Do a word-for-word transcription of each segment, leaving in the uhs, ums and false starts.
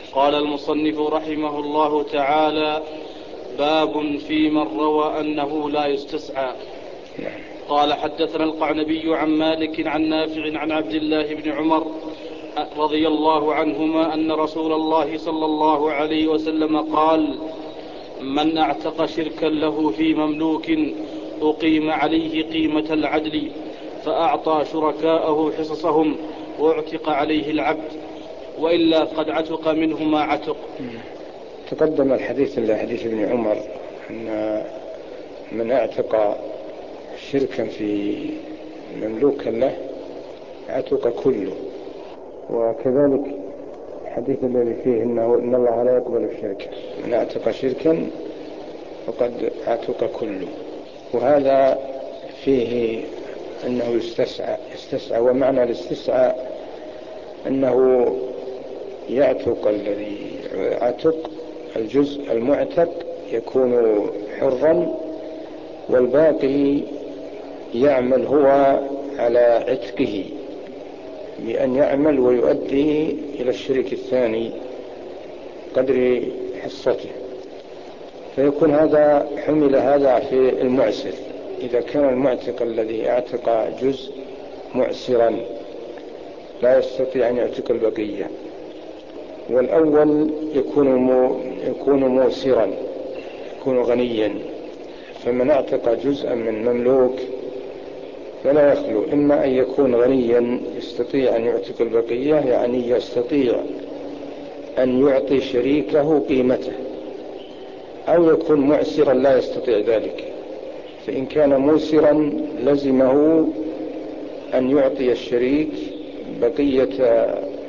قال المصنف رحمه الله تعالى: باب في من روى أنه لا يستسعى. قال: حدثنا القعنبي عن مالك عن نافع عن عبد الله بن عمر رضي الله عنهما أن رسول الله صلى الله عليه وسلم قال: من اعتق شركا له في مملوك أقيم عليه قيمة العدل فأعطى شركاءه حصصهم واعتق عليه العبد، وإلا قد عتق منه ما عتق. تقدم الحديث لحديث ابن عمر أن من اعتق شركا في مملوك له عتق كله، وكذلك الحديث الذي فيه إنه إن الله لا يقبل الشرك، من اعتق شركا فقد عتق كله. وهذا فيه أنه يستسعى يستسعى ومعنى الاستسعى أنه يعتق الذي عتق الجزء المعتق يكون حرا، والباقي يعمل هو على عتقه بأن يعمل ويؤدي إلى الشريك الثاني قدر حصته، فيكون هذا حمل هذا في المعسر. إذا كان المعتق الذي اعتق جزء معسرا لا يستطيع أن يعتق البقية، والأول يكون مو يكون موسرا يكون غنيا، فمن اعتق جزءا من مملوك فلا يخلو إما أن يكون غنيا يستطيع أن يعتق البقية، يعني يستطيع أن يعطي شريكه قيمته، أو يكون معسرا لا يستطيع ذلك. فإن كان موسرا لزمه أن يعطي الشريك بقية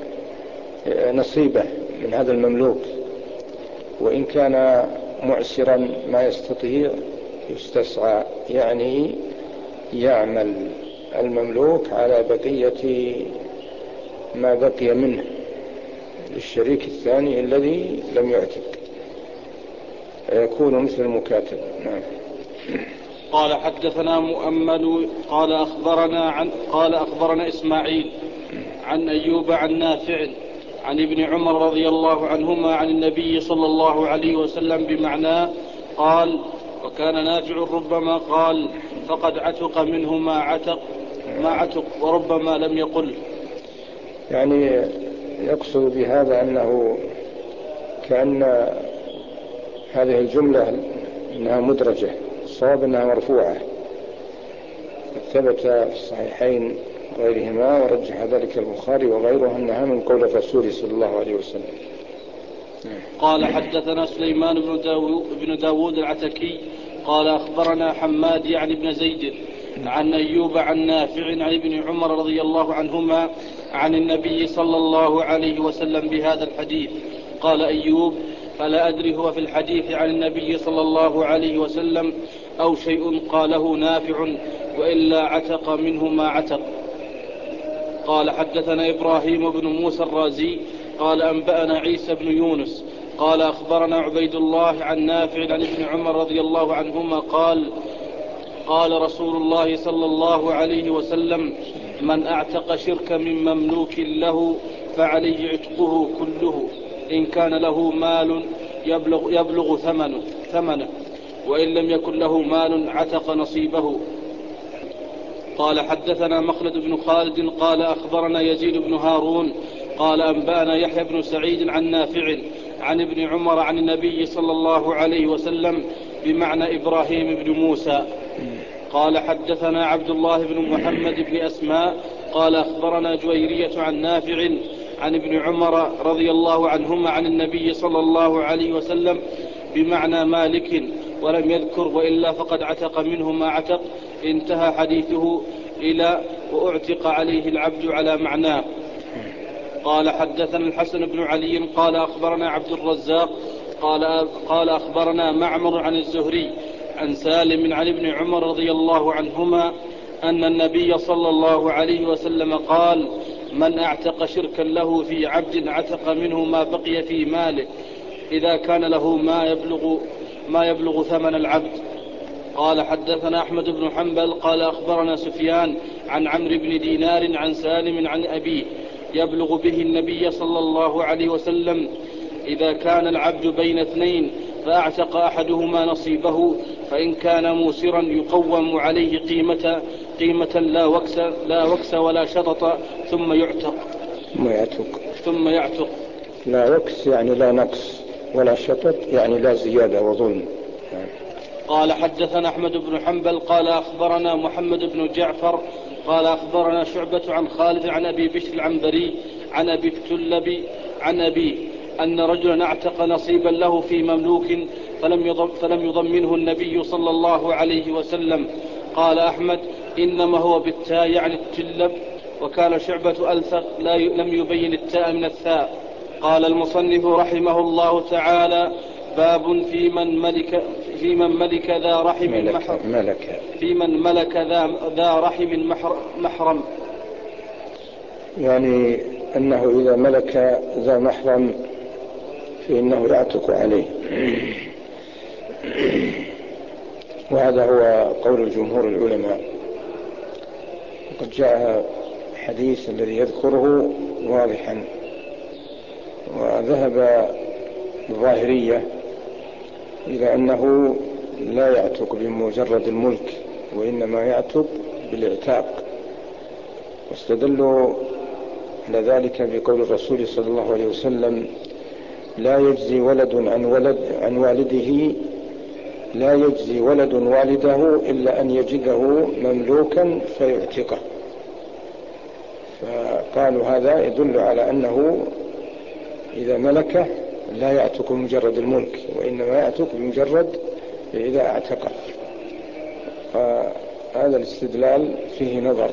نصيبه من هذا المملوك، وإن كان معسرا ما يستطيع يستسعى، يعني يعمل المملوك على بقية ما بقي منه للشريك الثاني الذي لم يعتق، يكون مثل المكاتب. نعم. قال: حدثنا مؤمل قال أخبرنا عن قال أخبرنا إسماعيل عن أيوب عن نافع عن ابن عمر رضي الله عنهما عن النبي صلى الله عليه وسلم بمعناه قال: وكان نافع ربما قال فقد عتق منه ما عتق ما عتق وربما لم يقل. يعني يقصد بهذا أنه كأن هذه الجملة أنها مدرجة، الصواب أنها مرفوعة، ثبت في الصحيحين غيرهما ورجح ذلك البخاري وغيره أنها من قول الرسول صلى الله عليه وسلم. قال: حدثنا سليمان بن داود, بن داود العتكي قال أخبرنا حماد يعني بن زيد عن أيوب عن نافع عن ابن عمر رضي الله عنهما عن النبي صلى الله عليه وسلم بهذا الحديث. قال أيوب: فلا أدري هو في الحديث عن النبي صلى الله عليه وسلم أو شيء قاله نافع، وإلا عتق منه ما عتق. قال: حدثنا إبراهيم بن موسى الرازي قال أنبأنا عيسى بن يونس قال أخبرنا عبيد الله عن نافع عن ابن عمر رضي الله عنهما قال: قال رسول الله صلى الله عليه وسلم: من اعتق شركا من مملوك له فعليه عتقه كله إن كان له مال يبلغ, يبلغ ثمنه, ثمنه وإن لم يكن له مال عتق نصيبه. قال: حدثنا مخلد بن خالد قال أخبرنا يزيد بن هارون قال أنبأنا يحيى بن سعيد عن نافع عن ابن عمر عن النبي صلى الله عليه وسلم بمعنى إبراهيم بن موسى. قال: حدثنا عبد الله بن محمد بن أسماء قال أخبرنا جويرية عن نافع عن ابن عمر رضي الله عنهما عن النبي صلى الله عليه وسلم بمعنى مالك ولم يذكر وإلا فقد عتق منه ما عتق. انتهى حديثه إلى وأعتق عليه العبد على معناه. قال: حدثنا الحسن بن علي قال أخبرنا عبد الرزاق قال, قال أخبرنا معمر عن الزهري عن سالم عن ابن عمر رضي الله عنهما أن النبي صلى الله عليه وسلم قال: من اعتق شركا له في عبد عتق منه ما بقي في ماله إذا كان له ما يبلغ, ما يبلغ ثمن العبد. قال: حدثنا أحمد بن حنبل قال أخبرنا سفيان عن عمرو بن دينار عن سالم عن أبيه يبلغ به النبي صلى الله عليه وسلم إذا كان العبد بين اثنين فأعتق أحدهما نصيبه فإن كان موسرا يقوم عليه قيمة قيمة لا وكس لا وكس ولا شطط ثم يعتق ثم يعتق ثم يعتق لا وكس يعني لا نقص ولا شطط يعني لا زيادة وظلم. قال حدثنا أحمد بن حنبل قال أخبرنا محمد بن جعفر قال أخبرنا شعبة عن خالد عن أبي بشر العنبري عن أبي التلب عن أبيه أن رجلا اعتق نصيبا له في مملوك فلم يضم فلم يضمنه النبي صلى الله عليه وسلم. قال أحمد إنما هو بالتاء يعني التلب، وكان شعبة ألثق لا ي... لم يبين التاء من الثاء. قال المصنف رحمه الله تعالى باب في من ملك في من ملك ذا رحم ملك محرم ملك في من ملك ذا, ذا رحم محرم، يعني أنه إذا ملك ذا محرم فإنه يعتق عليه، وهذا هو قول الجمهور العلماء. وقد جاء حديث الذي يذكره واضحا، وذهب الظاهرية إلى أنه لا يعتق بمجرد الملك وإنما يعتق بالاعتاق، واستدلوا على ذلك بقول الرسول صلى الله عليه وسلم لا يجزي ولد عن ولد عن والده لا يجزي ولد والده إلا أن يجده مملوكا فيعتقه. فقالوا هذا يدل على أنه إذا ملكه لا يعتق بمجرد الملك وإنما يعتق بمجرد إذا اعتقه. فهذا الاستدلال فيه نظر،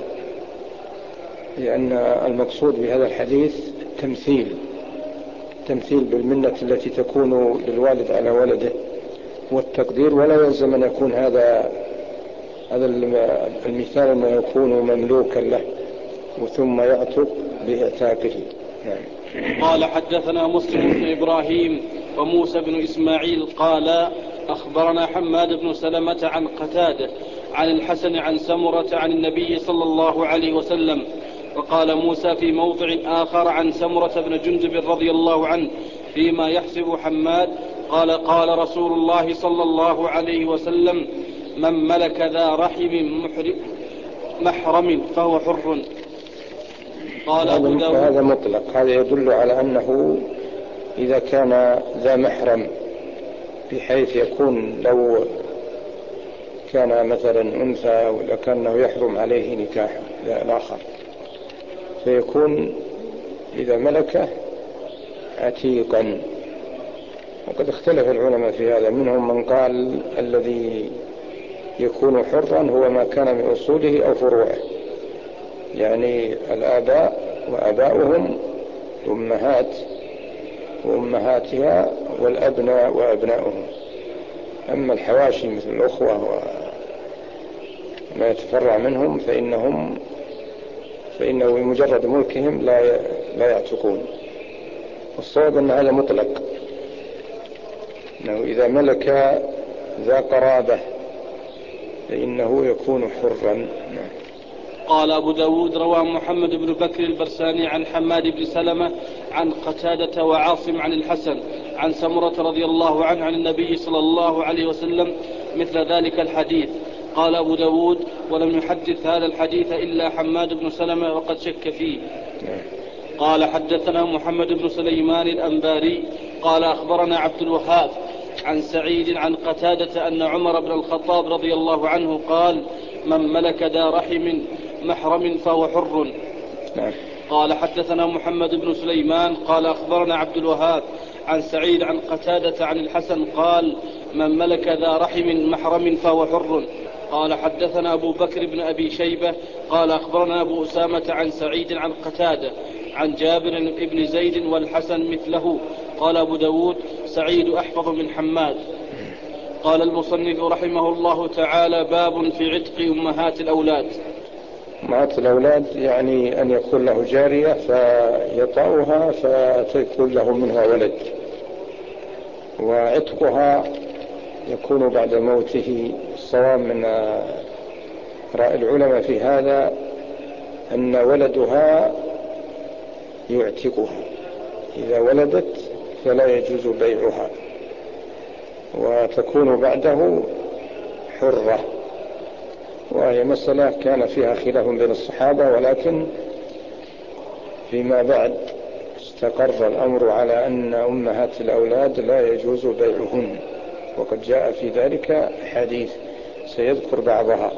لأن المقصود بهذا الحديث تمثيل تمثيل بالمنة التي تكون للوالد على ولده والتقدير، ولا يلزم أن يكون هذا هذا المثال أنه يكون مملوكا له وثم يعتق باعتاقه. يعني. قال حدثنا مسلم بن إبراهيم وموسى بن إسماعيل قال أخبرنا حماد بن سلمة عن قتادة عن الحسن عن سمرة عن النبي صلى الله عليه وسلم. وقال موسى في موضع آخر عن سمرة بن جندب رضي الله عنه فيما يحسب حماد قال قال رسول الله صلى الله عليه وسلم من ملك ذا رحم محرم فهو حر. قال أبو داود هذا مطلق، هذا يدل على أنه إذا كان ذا محرم بحيث يكون لو كان مثلا أنثى ولكنه يحرم عليه نكاح الآخر فيكون إذا ملكه عتيقا. وقد اختلف العلماء في هذا، منهم من قال الذي يكون حرا هو ما كان من أصوله أو فروعه، يعني الآباء وأباؤهم الأمهات وأمهاتها والأبناء وأبناؤهم. أما الحواشي مثل الأخوة وما يتفرع منهم فإنهم فإنه بمجرد ملكهم لا لا يعتقون. والصواب أن هذا مطلق، أنه إذا ملك ذا قرابة فإنه يكون حرا. قال أبو داود رواه محمد بن بكر البرساني عن حماد بن سلمة عن قتادة وعاصم عن الحسن عن سمرة رضي الله عنه عن النبي صلى الله عليه وسلم مثل ذلك الحديث. قال أبو داود ولم يحدث هذا الحديث إلا حماد بن سلمة وقد شك فيه. قال حدثنا محمد بن سليمان الأنباري قال أخبرنا عبد الوهاب عن سعيد عن قتادة أن عمر بن الخطاب رضي الله عنه قال من ملك ذا رحم محرم فهو حر. قال حدثنا محمد بن سليمان قال أخبرنا عبد الوهاب عن سعيد عن قتادة عن الحسن قال من ملك ذا رحم محرم فهو حر. قال حدثنا أبو بكر بن أبي شيبة قال أخبرنا أبو أسامة عن سعيد عن قتادة عن جابر بن زيد والحسن مثله. قال أبو داود سعيد أحفظ من حماد. قال المصنف رحمه الله تعالى باب في عتق أمهات الأولاد. أمهات الأولاد يعني أن يكون له جارية فيطأها فتكون له منها ولد، وعتقها يكون بعد موته. الصواب من رأي العلماء في هذا أن ولدها يعتقها، إذا ولدت فلا يجوز بيعها، وتكون بعده حرة. وهي مسألة كان فيها خلاف بين الصحابة، ولكن فيما بعد استقر الأمر على أن أمهات الأولاد لا يجوز بيعهن، وقد جاء في ذلك حديث سيذكر بعضها.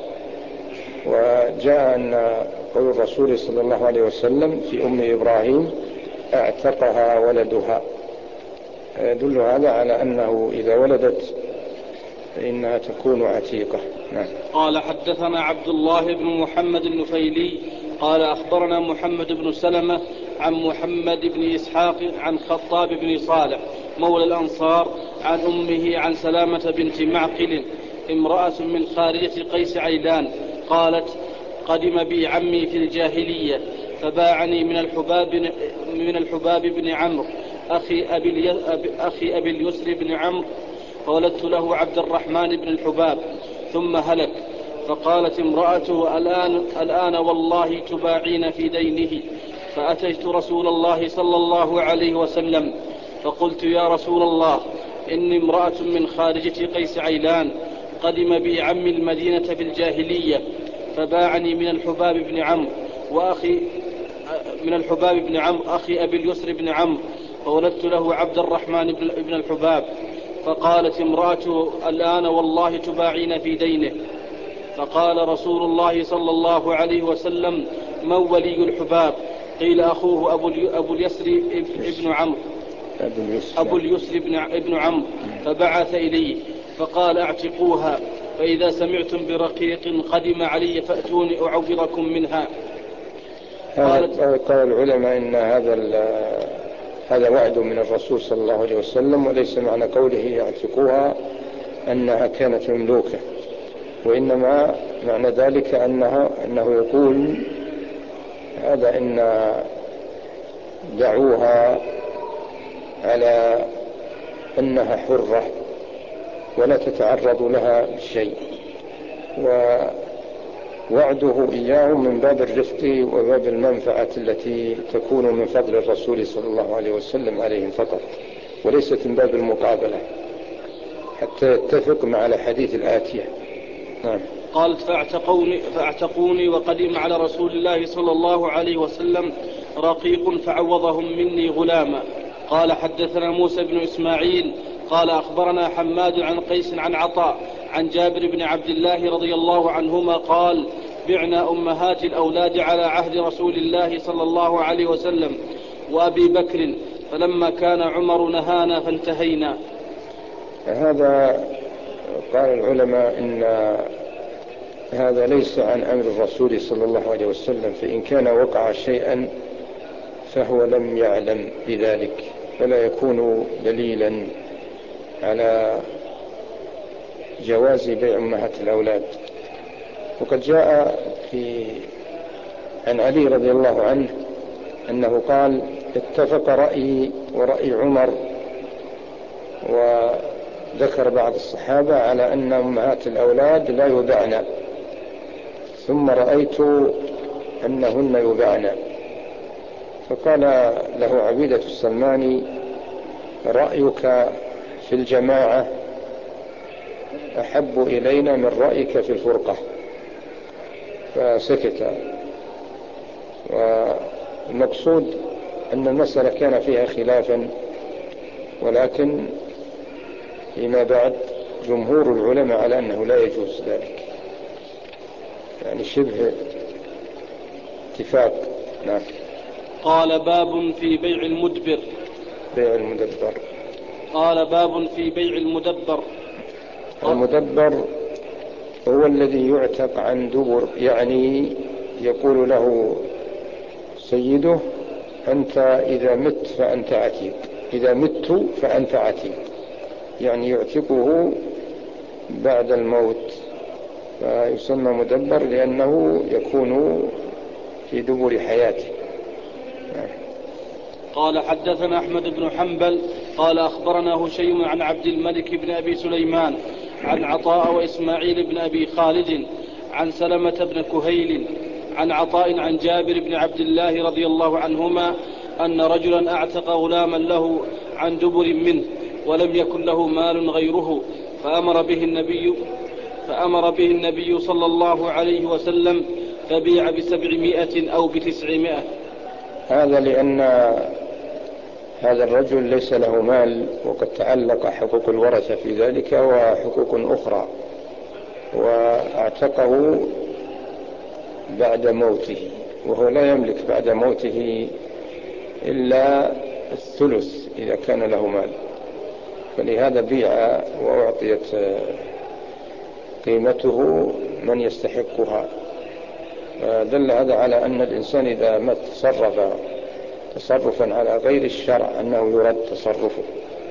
وجاء أن قول الرسول صلى الله عليه وسلم في أم إبراهيم اعتقها ولدها، يدل هذا على أنه إذا ولدت فإنها تكون عتيقة. نعم. قال حدثنا عبد الله بن محمد النفيلي قال أخبرنا محمد بن سلمة عن محمد بن إسحاق عن خطاب بن صالح مولى الأنصار عن أمه عن سلامة بنت معقل امرأة من خارجة قيس عيلان قالت: قدم بي عمي في الجاهلية فباعني من الحباب من الحباب بن عمرو أخي أبي, أخي أبي اليسر بن عمرو، فولدت له عبد الرحمن بن الحباب ثم هلك. فقالت امرأته: الآن, الآن والله تباعين في دينه. فأتيت رسول الله صلى الله عليه وسلم فقلت: يا رسول الله، إني امرأة من خارجة قيس عيلان، قدم بي عمي المدينة في الجاهلية فباعني من الحباب بن عمرو وأخي من الحباب بن عمرو أخي أبي اليسر بن عمرو، فولدت له عبد الرحمن بن الحباب. فقالت امرأته: الآن والله تباعين في دينه. فقال رسول الله صلى الله عليه وسلم: من ولي الحباب؟ قيل: أخوه أبو اليسر ابن عمرو أبو اليسر ابن عمرو. فبعث إليه فقال: اعتقوها، فإذا سمعتم برقيق قدم علي فأتوني أعوضكم منها. قال العلماء إن هذا هذا وعد من الرسول صلى الله عليه وسلم، وليس معنى قوله يعتقوها أنها كانت مملوكة، وإنما معنى ذلك أنه, أنه يقول هذا إن دعوها على أنها حرة ولا تتعرض لها بشيء، ووعده إياهم من باب الرفق وباب المنفعة التي تكون من فضل الرسول صلى الله عليه وسلم عليهم فقط، وليست من باب المقابلة حتى يتفق مع الحديث الآتية. نعم. قالت: فاعتقوني, فاعتقوني وقدم على رسول الله صلى الله عليه وسلم رقيق فعوضهم مني غلاما. قال حدثنا موسى بن إسماعيل قال أخبرنا حماد عن قيس عن عطاء عن جابر بن عبد الله رضي الله عنهما قال: بعنا أمهات الأولاد على عهد رسول الله صلى الله عليه وسلم وأبي بكر، فلما كان عمر نهانا فانتهينا. هذا قال العلماء إن هذا ليس عن أمر الرسول صلى الله عليه وسلم، فإن كان وقع شيئا فهو لم يعلم بذلك، فلا يكون دليلا على جواز بيع أمهات الأولاد. وقد جاء في عن علي رضي الله عنه أنه قال: اتفق رأيي ورأي عمر، وذكر بعض الصحابة على أن أمهات الأولاد لا يباعن، ثم رأيت أنهن يباعن. فقال له عبيدة السلماني: رأيك في الجماعة أحب إلينا من رأيك في الفرقة. فسكت. والمقصود أن المسألة كان فيها خلافا، ولكن فيما بعد جمهور العلماء على أنه لا يجوز ذلك، يعني شبه اتفاق. نعم. قال: باب في بيع المدبر. بيع المدبر. قال: باب في بيع المدبر. المدبر هو الذي يعتق عن دبر، يعني يقول له سيده: أنت إذا مت فأنت عتيق، إذا مت فأنت عتيق، يعني يعتقه بعد الموت، فيسمى مدبر لأنه يكون في دبر حياته. قال حدثنا أحمد بن حنبل قال أخبرنا هشيم عن عبد الملك بن أبي سليمان عن عطاء وإسماعيل بن أبي خالد عن سلمة بن كهيل عن عطاء عن جابر بن عبد الله رضي الله عنهما أن رجلا أعتق غلاما له عن دبر منه ولم يكن له مال غيره، فأمر به النبي فأمر به النبي صلى الله عليه وسلم فبيع بسبعمائة أو بتسعمائة. هذا لأن هذا الرجل ليس له مال، وقد تعلق حقوق الورثة في ذلك وحقوق أخرى، واعتقه بعد موته، وهو لا يملك بعد موته إلا الثلث إذا كان له مال، فلهذا بيع وأعطيت قيمته من يستحقها. دل هذا على أن الإنسان إذا ما تصرف تصرفا على غير الشرع أنه يرد تصرفه،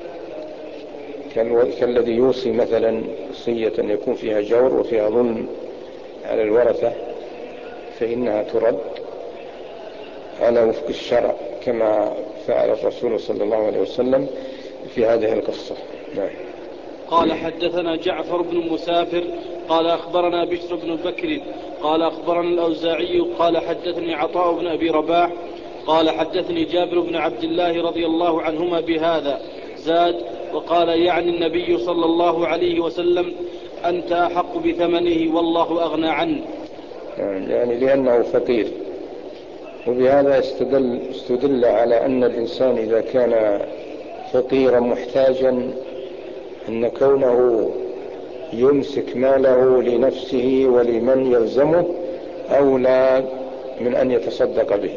كالذي يوصي مثلا وصية يكون فيها جور وفيها ظلم على الورثة، فإنها ترد على وفق الشرع كما فعل الرسول صلى الله عليه وسلم في هذه القصة. نعم. قال حدثنا جعفر بن مسافر قال أخبرنا بشر بن بكر قال أخبرنا الأوزاعي قال حدثني عطاء بن أبي رباح قال حدثني جابر بن عبد الله رضي الله عنهما بهذا زاد وقال يعني النبي صلى الله عليه وسلم أنت أحق بثمنه والله أغنى عنه، يعني لأنه فقير. وبهذا استدل, استدل على أن الإنسان إذا كان فقيرا محتاجا أن كونه يمسك ماله لنفسه ولمن يلزمه أولى من أن يتصدق به.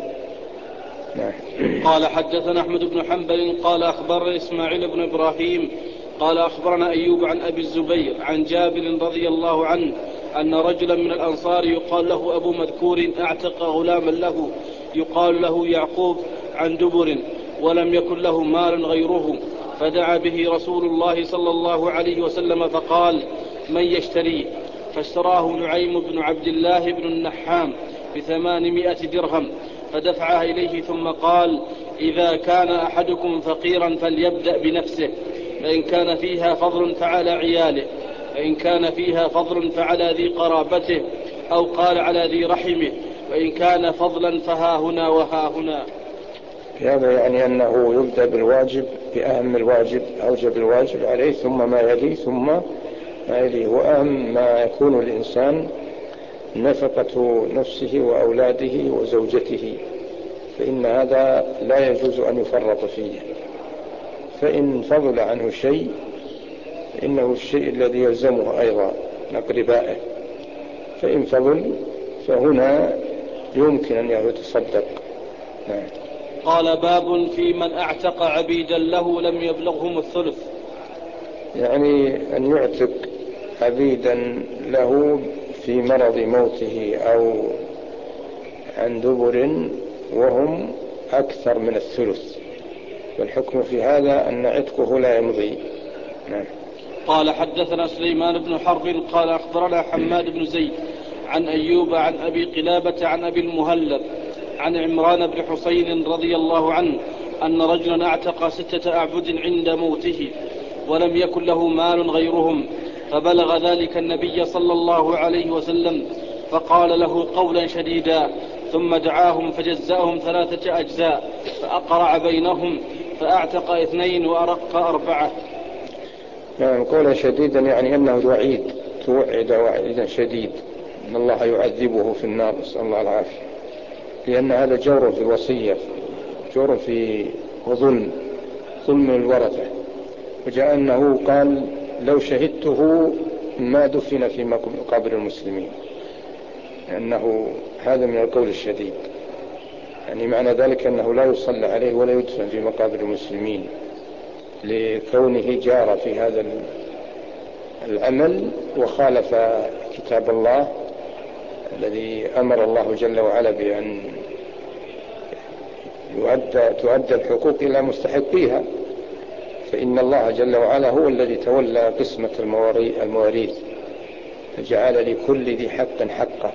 قال حدثنا أحمد بن حنبل قال أخبرنا إسماعيل بن إبراهيم قال أخبرنا أيوب عن أبي الزبير عن جابر رضي الله عنه أن رجلا من الأنصار يقال له أبو مذكور اعتق غلاما له يقال له يعقوب عن دبر ولم يكن له مال غيره، فدعا به رسول الله صلى الله عليه وسلم فقال من يشتريه؟ فاشتراه نعيم بن عبد الله بن النحام بثمانمائة درهم فدفعها إليه ثم قال إذا كان أحدكم فقيرا فليبدأ بنفسه، فإن كان فيها فضل فعلى عياله، فإن كان فيها فضل فعلى ذي قرابته، أو قال على ذي رحمه، وإن كان فضلا فها هنا وها هنا. هذا يعني أنه يبدأ بالواجب بأهم الواجب أوجب الواجب عليه ثم ما يلي ثم ما يلي، وأهم ما يكون الإنسان نفقة نفسه وأولاده وزوجته، فإن هذا لا يجوز أن يفرط فيه، فإن فضل عنه شيء إنه الشيء الذي يلزمه أيضا أقربائه، فإن فضل فهنا يمكن أن يتصدق. نعم. قال باب في من اعتق عبيدا له لم يبلغهم الثلث، يعني أن يعتق عبيدا له في مرض موته أو عن دبر وهم أكثر من الثلث، والحكم في هذا أن عتقه لا يمضي. نعم. قال حدثنا سليمان بن حرب قال أخبرنا حماد بن زيد عن أيوب عن أبي قلابة عن أبي المهلب عن عمران بن حسين رضي الله عنه أن رجلا اعتق ستة أعبد عند موته ولم يكن له مال غيرهم، فبلغ ذلك النبي صلى الله عليه وسلم فقال له قولا شديدا، ثم دعاهم فجزأهم ثلاثة أجزاء فأقرع بينهم فأعتق اثنين وأرق أربعة. يعني قولا شديدا يعني أنه وعيد، توعد وعيدا شديد أن الله يعذبه في النار، نسأل الله العافية، لأن هذا جور في الوصية، جور في وظلم ظلم الورثة. وجاء أنه قال لو شهدته ما دفن في مقابر المسلمين، لأنه هذا من القول الشديد، يعني معنى ذلك أنه لا يصلى عليه ولا يدفن في مقابر المسلمين لكونه جار في هذا العمل وخالف كتاب الله الذي أمر الله جل وعلا بأن يؤدى تؤدى الحقوق إلى مستحقيها، فإن الله جل وعلا هو الذي تولى قسمة المواريث فجعل لكل ذي حق حقه،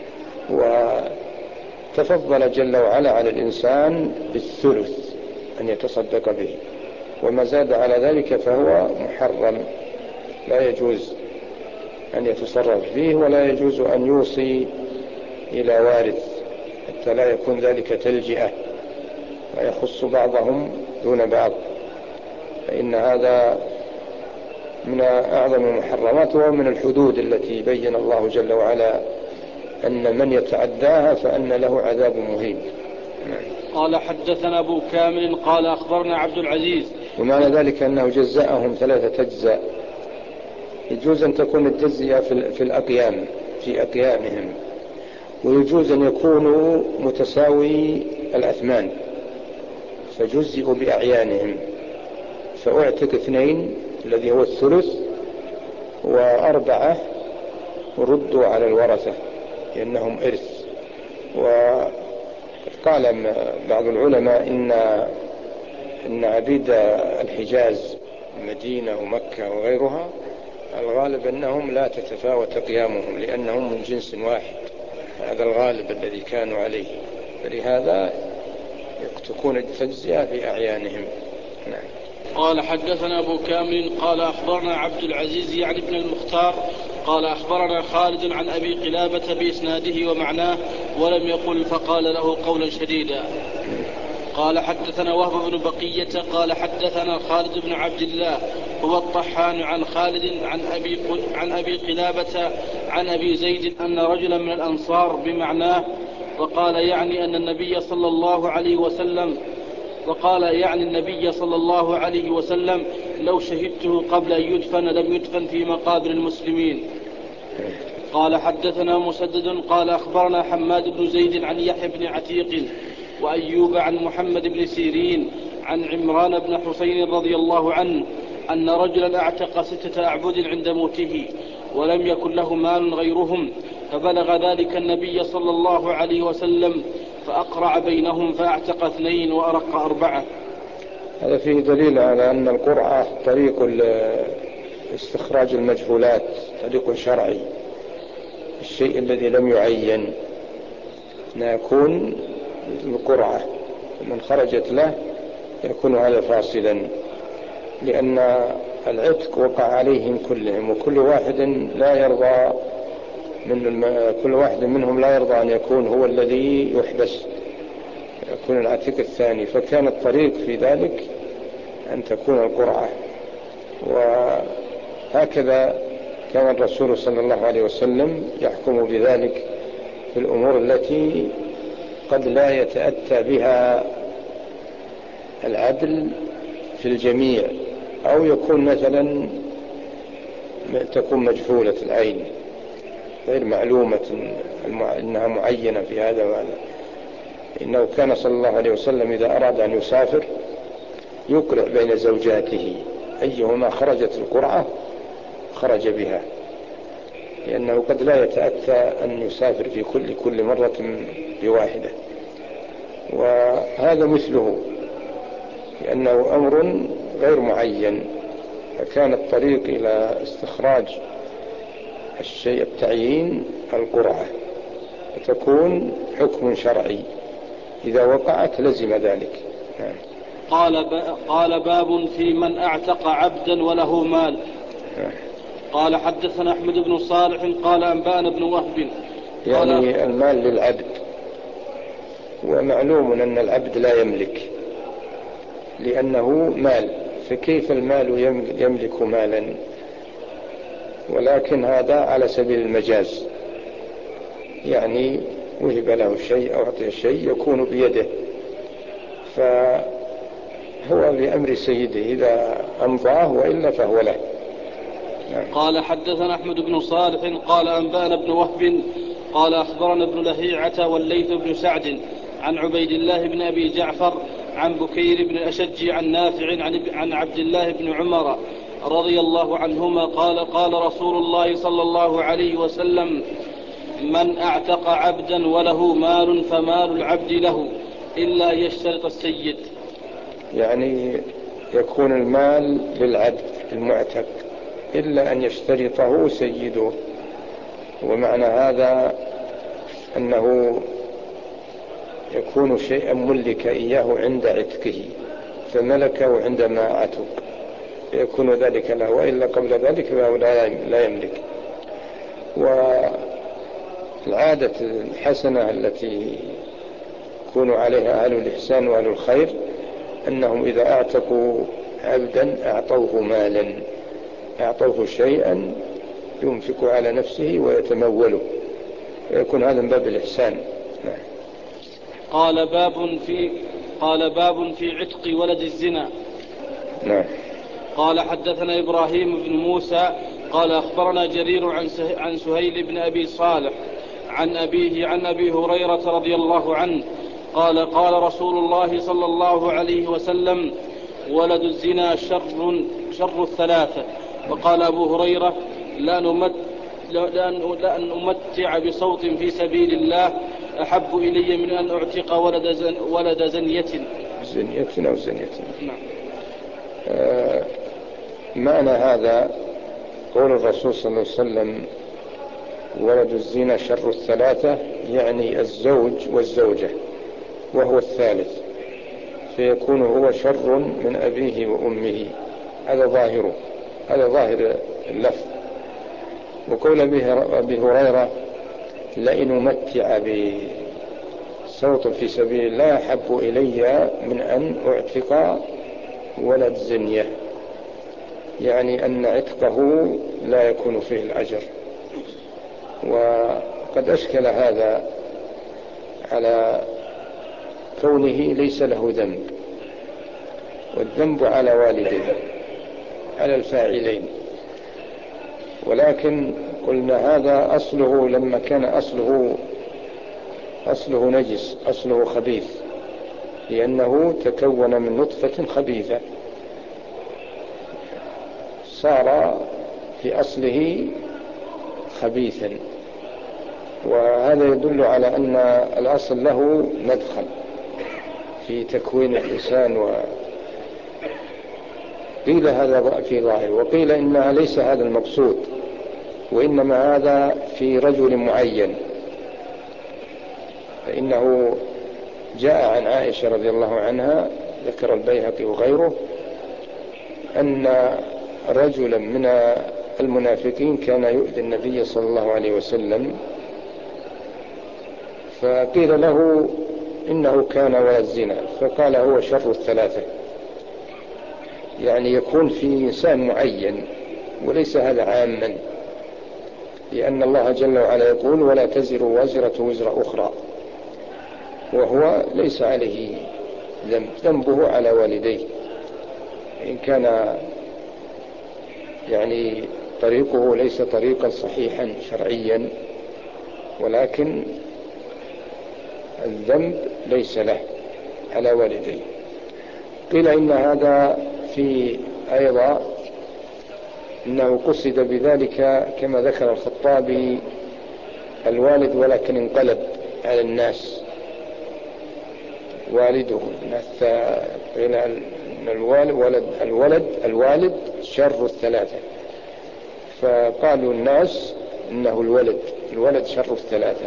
وتفضل جل وعلا على الإنسان بالثلث أن يتصدق به، وما زاد على ذلك فهو محرم، لا يجوز أن يتصرف فيه، ولا يجوز أن يوصي إلى وارث حتى لا يكون ذلك تلجئة ويخص بعضهم دون بعض. فإن هذا من أعظم المحرمات ومن الحدود التي بين الله جل وعلا أن من يتعداها فأن له عذاب مهين. قال حدثنا أبو كامل قال أخبرنا عبد العزيز. ومعنى ذلك أنه جزأهم ثلاثة أجزاء. يجوز أن تكون التجزئة في الأقيام في أقيامهم، ويجوز أن يكونوا متساوي الأثمان فجزئوا بأعيانهم، فأعتق اثنين الذي هو الثلث، وأربعة ردوا على الورثة لأنهم إرث. وقال بعض العلماء إن إن عبيد الحجاز المدينة ومكة وغيرها الغالب أنهم لا تتفاوت قيامهم لأنهم من جنس واحد، هذا الغالب الذي كانوا عليه، فلهذا تكون التجزئة في أعيانهم. نعم. قال حدثنا أبو كامل قال أخبرنا عبد العزيز يعني ابن المختار قال أخبرنا خالد عن أبي قلابة بإسناده ومعناه ولم يقل فقال له قولا شديدا. قال حدثنا وهب بن بقية قال حدثنا خالد بن عبد الله هو الطحان عن خالد عن أبي, عن أبي قلابة عن أبي زيد أن رجلا من الأنصار بمعناه، وقال يعني أن النبي صلى الله عليه وسلم وقال يعني النبي صلى الله عليه وسلم لو شهدته قبل أن يدفن لم يدفن في مقابر المسلمين. قال حدثنا مسدد قال أخبرنا حماد بن زيد عن يحيى بن عتيق وأيوب عن محمد بن سيرين عن عمران بن حسين رضي الله عنه أن رجلا اعتق ستة أعبد عند موته ولم يكن له مال غيرهم، فبلغ ذلك النبي صلى الله عليه وسلم فأقرع بينهم فأعتق اثنين وأرق أربعة. هذا فيه دليل على أن القرعة طريق استخراج المجهولات، طريق شرعي. الشيء الذي لم يعين يكون القرعة، من خرجت له يكون هذا فاصلا، لأن العتق وقع عليهم كلهم، وكل واحد لا يرضى من الم... كل واحد منهم لا يرضى أن يكون هو الذي يحبس، يكون العتيق الثاني، فكان الطريق في ذلك أن تكون القرعة. وهكذا كان الرسول صلى الله عليه وسلم يحكم بذلك في الأمور التي قد لا يتأتى بها العدل في الجميع، أو يكون مثلا تكون مجهولة العين غير معلومة أنها معينة في هذا وهذا. إنه كان صلى الله عليه وسلم إذا أراد أن يسافر يقرع بين زوجاته، أيهما خرجت القرعة خرج بها، لأنه قد لا يتأتى أن يسافر في كل كل مرة بواحدة. وهذا مثله، لأنه أمر غير معين، فكان الطريق إلى استخراج الشيء التعيين القرعة، وتكون حكم شرعي إذا وقعت لزم ذلك. نعم. قال, قال باب في من اعتق عبدا وله مال. نعم. قال حدثنا أحمد بن صالح قال أنبأنا بن وهب يعني المال للعبد، ومعلوم أن العبد لا يملك لأنه مال، فكيف المال يملك مالا؟ ولكن هذا على سبيل المجاز، يعني وهب له الشيء أو أعطي الشيء يكون بيده، فهو بأمر سيده إذا أمضاه وإلا فهو له. نعم. قال حدثنا أحمد بن صالح قال أنبأنا بن وهب قال أخبرنا ابن لهيعة والليث بن سعد عن عبيد الله بن أبي جعفر عن بكير بن الأشج عن نافع عن عبد الله بن عمر رضي الله عنهما قال قال رسول الله صلى الله عليه وسلم من اعتق عبدا وله مال فمال العبد له إلا يشترط السيد، يعني يكون المال للعبد المعتق إلا أن يشترطه سيده. ومعنى هذا أنه يكون شيئا ملك إياه عند عتقه فملكه عندما عتق يكون ذلك له، وإلا قبل ذلك فهو لا يملك. والعادة الحسنة التي يكون عليها أهل الإحسان وأهل الخير أنهم إذا أعتقوا عبدا أعطوه مالا، أعطوه شيئا ينفق على نفسه ويتموله، ويكون هذا من باب الإحسان. قال باب في قال باب في عتق ولد الزنا. نعم. قال حدثنا إبراهيم بن موسى قال أخبرنا جرير عن, عن سهيل بن أبي صالح عن أبيه عن أبي هريرة رضي الله عنه قال قال رسول الله صلى الله عليه وسلم ولد الزنا شر, شر الثلاثة. وقال أبو هريرة لأن أمت لأن أمتع بصوت في سبيل الله أحب إلي من أن أعتق ولد, زن ولد زنية زنية أو زنية. نعم. آه معنى هذا قول الرسول صلى الله عليه وسلم ولد الزنا شر الثلاثة، يعني الزوج والزوجة وهو الثالث، فيكون هو شر من أبيه وأمه. هذا ظاهره، هذا ظاهر اللفظ. وقول أبي هريرة لئن أمتع بصوت في سبيل الله أحب إلي من أن أعتق ولد زنية، يعني أن عتقه لا يكون فيه الأجر. وقد أشكل هذا على كونه ليس له ذنب، والذنب على والديه، على الفاعلين. ولكن قلنا هذا أصله لما كان أصله أصله نجس، أصله خبيث، لأنه تكون من نطفة خبيثة صار في أصله خبيثا. وهذا يدل على أن الأصل له مدخل في تكوين الإنسان. وقيل هذا في ظاهر، وقيل إنها ليس هذا المقصود، وإنما هذا في رجل معين. فإنه جاء عن عائشة رضي الله عنها، ذكر البيهقي وغيره، أن رجلا من المنافقين كان يؤذي النبي صلى الله عليه وسلم، فقيل له إنه كان ولد زنا، فقال هو شر الثلاثة، يعني يكون في إنسان معين وليس هذا عاما، لأن الله جل وعلا يقول ولا تزر وزرة وزر أخرى، وهو ليس عليه ذنب، ذنبه على والديه. إن كان يعني طريقه ليس طريقا صحيحا شرعيا، ولكن الذنب ليس له على والديه. قيل إن هذا في أيضا إنه قصد بذلك كما ذكر الخطابي الوالد، ولكن انقلب على الناس والده. قيل الوالد الولد الوالد شر الثلاثة، فقالوا الناس إنه الولد الولد شر الثلاثة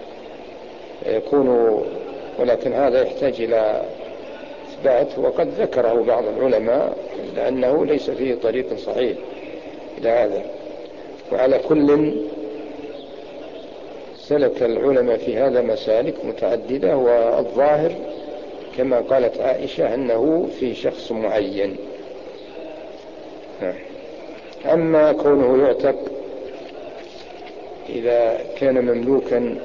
يكون، ولكن هذا يحتاج إلى إثبات، وقد ذكره بعض العلماء لأنه ليس فيه طريق صحيح إلى هذا. وعلى كل سلك العلماء في هذا مسالك متعددة، والظاهر كما قالت عائشة أنه في شخص معين. أما كونه يعتق إذا كان مملوكا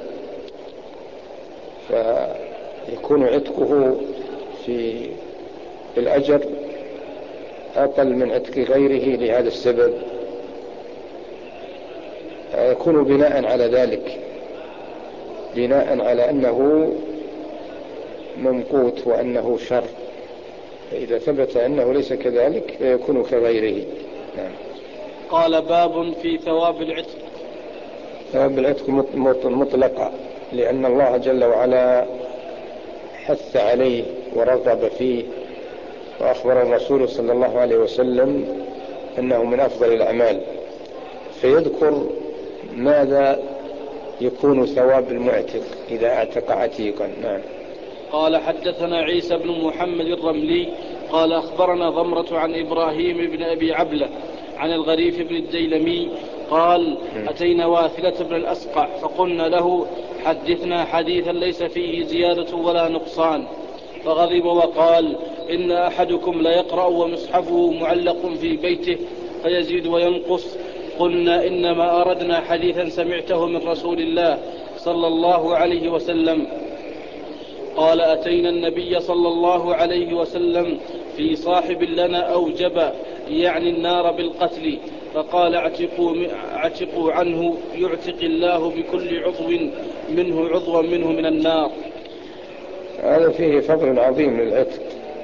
فيكون عتقه في الأجر أقل من عتق غيره لهذا السبب، يكون بناء على ذلك، بناء على أنه ممقوت وأنه شر، فإذا ثبت أنه ليس كذلك فيكون كغيره. نعم. قال باب في ثواب العتق. ثواب العتق مطلقة، لأن الله جل وعلا حث عليه ورغب فيه، وأخبر الرسول صلى الله عليه وسلم أنه من أفضل الأعمال، فيذكر ماذا يكون ثواب المعتق إذا اعتق عتيقا. نعم. قال حدثنا عيسى بن محمد الرملي قال أخبرنا ضمرة عن إبراهيم بن أبي عبلة عن الغريف بن الديلمي قال أتينا واثلة بن الأسقع فقلنا له حدثنا حديثا ليس فيه زيادة ولا نقصان، فغضب وقال إن أحدكم ليقرأ ومصحفه معلق في بيته فيزيد وينقص. قلنا إنما أردنا حديثا سمعته من رسول الله صلى الله عليه وسلم. قال أتينا النبي صلى الله عليه وسلم في صاحب لنا أوجب يعني النار بالقتل، فقال اعتقوا, اعتقوا عنه يعتق الله بكل عضو منه عضوا منه من النار. هذا فيه فضل عظيم للعتق.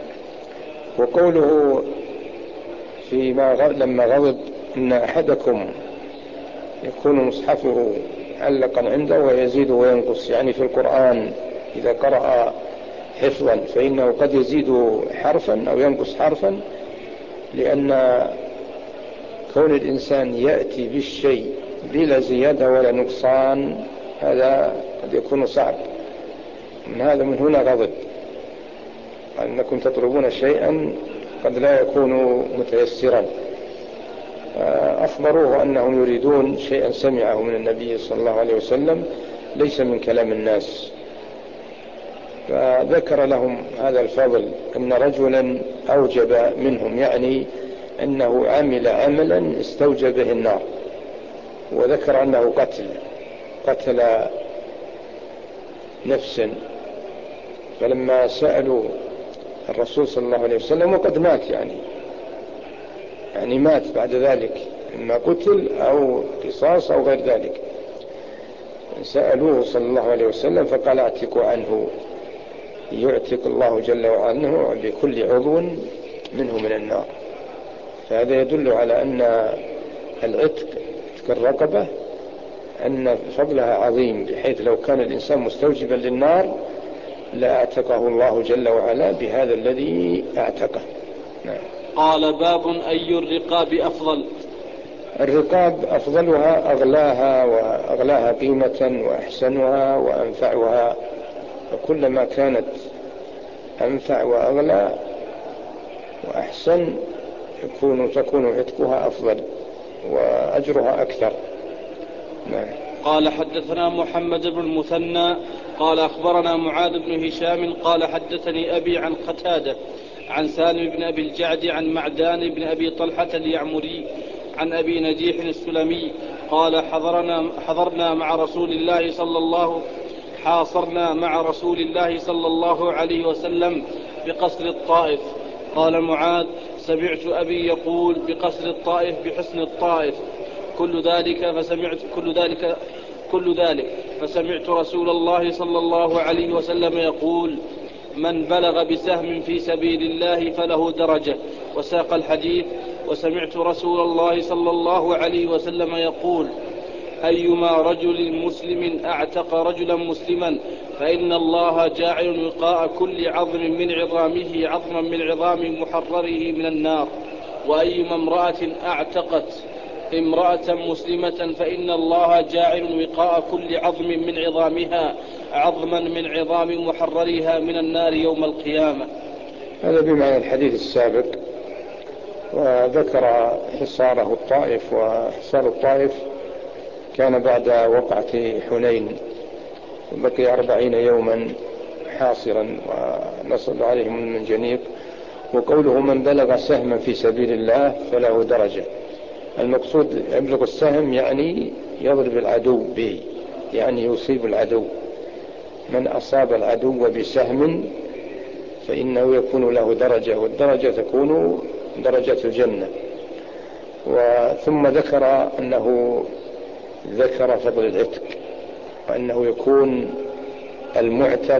وقوله فيما لما غضب إن أحدكم يكون مصحفه معلقا عنده ويزيد وينقص، يعني في القرآن إذا قرأ حفظا فإنه قد يزيد حرفا أو ينقص حرفا، لأن كون الإنسان يأتي بالشيء بلا زيادة ولا نقصان هذا قد يكون صعب. من هذا من هنا غضب، أنكم تطلبون شيئا قد لا يكون متيسرا. أخبروه أنهم يريدون شيئا سمعه من النبي صلى الله عليه وسلم ليس من كلام الناس، فذكر لهم هذا الفضل أن رجلا أوجب منهم، يعني أنه عمل عملا استوجب به النار، وذكر أنه قتل قتل نفسا. فلما سألوا الرسول صلى الله عليه وسلم وقد مات، يعني يعني مات بعد ذلك إما قتل أو قصاص أو غير ذلك، سألوه صلى الله عليه وسلم فقال اعتقوا عنه يعتق الله جل وعلا بكل عضو منه من النار. فهذا يدل على أن العتق الرقبة أن فضلها عظيم، بحيث لو كان الإنسان مستوجبا للنار لأعتقه الله جل وعلا بهذا الذي أعتقه. نعم. قال باب أي الرقاب أفضل؟ الرقاب أفضلها أغلاها وأغلاها قيمة وأحسنها وأنفعها، وكلما كانت أنفع وأغلى وأحسن يكون تكون عتقها أفضل وأجرها أكثر. نعم. قال حدثنا محمد بن المثنى قال أخبرنا معاذ بن هشام قال حدثني أبي عن قتادة عن سالم بن أبي الجعد عن معدان بن أبي طلحة اليعمري عن أبي نجيح السلمي قال حضرنا, حضرنا مع رسول الله صلى الله حاصرنا مع رسول الله صلى الله عليه وسلم بقصر الطائف. قال معاذ سمعت أبي يقول بقصر الطائف بحسن الطائف كل ذلك فسمعت كل ذلك كل ذلك فسمعت رسول الله صلى الله عليه وسلم يقول من بلغ بسهم في سبيل الله فله درجة، وساق الحديث. وسمعت رسول الله صلى الله عليه وسلم يقول أيما رجل مسلم أعتق رجلا مسلما فإن الله جاعل وقاء كل عظم من عظامه عظما من عظام محرره من النار. وأيما امرأة أعتقت امرأة مسلمة فإن الله جاعل وقاء كل عظم من عظامها عظما من عظام محررها من النار يوم القيامة. هذا بمعنى الحديث السابق. وذكر حصاره الطائف، وحصار الطائف كان بعد وقعة حنين، بقي أربعين يوما حاصرا ونصب عليهم المنجنيق. وقوله من بلغ سهما في سبيل الله فله درجة، المقصود يبلغ السهم يعني يضرب العدو به، يعني يصيب العدو. من أصاب العدو بسهم فإنه يكون له درجة، والدرجة تكون درجة الجنة. وثم ذكر أنه ذكر فضل العتق، وأنه يكون المعتق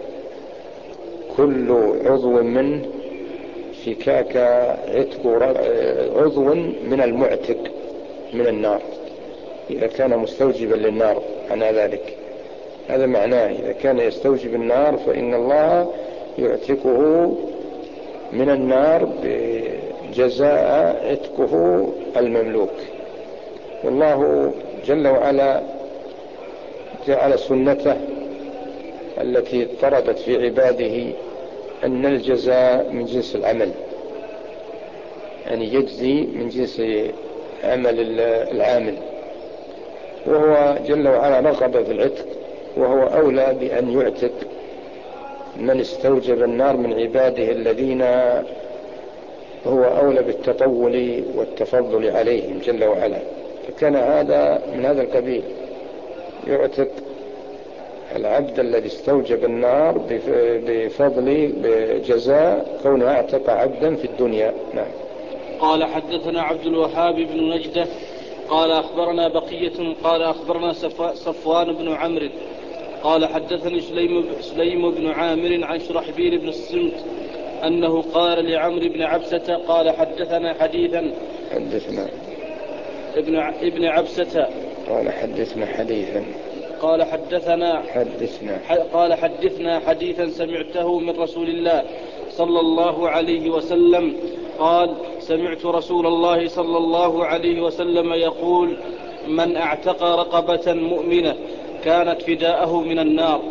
كل عضو منه فكاك عتق عضو من المعتق من النار إذا كان مستوجبا للنار. عن ذلك هذا معناه إذا كان يستوجب النار فإن الله يعتقه من النار بجزاء عتقه المملوك. والله جل وعلا جعل سنته التي اضطردت في عباده أن الجزاء من جنس العمل، يعني يجزي من جنس عمل العامل، وهو جل وعلا رغب في العتق، وهو أولى بأن يعتق من استوجب النار من عباده الذين هو أولى بالتطول والتفضل عليهم جل وعلا، فكان هذا من هذا القبيل، يعتق العبد الذي استوجب النار بفضل بجزاء كونه اعتق عبدا في الدنيا. نعم. قال حدثنا عبد الوهاب بن نجدة قال أخبرنا بقية قال أخبرنا صفوان بن عمرو قال حدثني سليم, سليم بن عامر عن شرحبيل بن الصمت أنه قال لعمرو بن عبسة قال حدثنا حديثا حدثنا ابن, ابن عبسة قال حدثنا حديثا قال حدثنا حدثنا قال حدثنا حديثا سمعته من رسول الله صلى الله عليه وسلم قال سمعت رسول الله صلى الله عليه وسلم يقول من اعتق رقبة مؤمنة كانت فداءه من النار.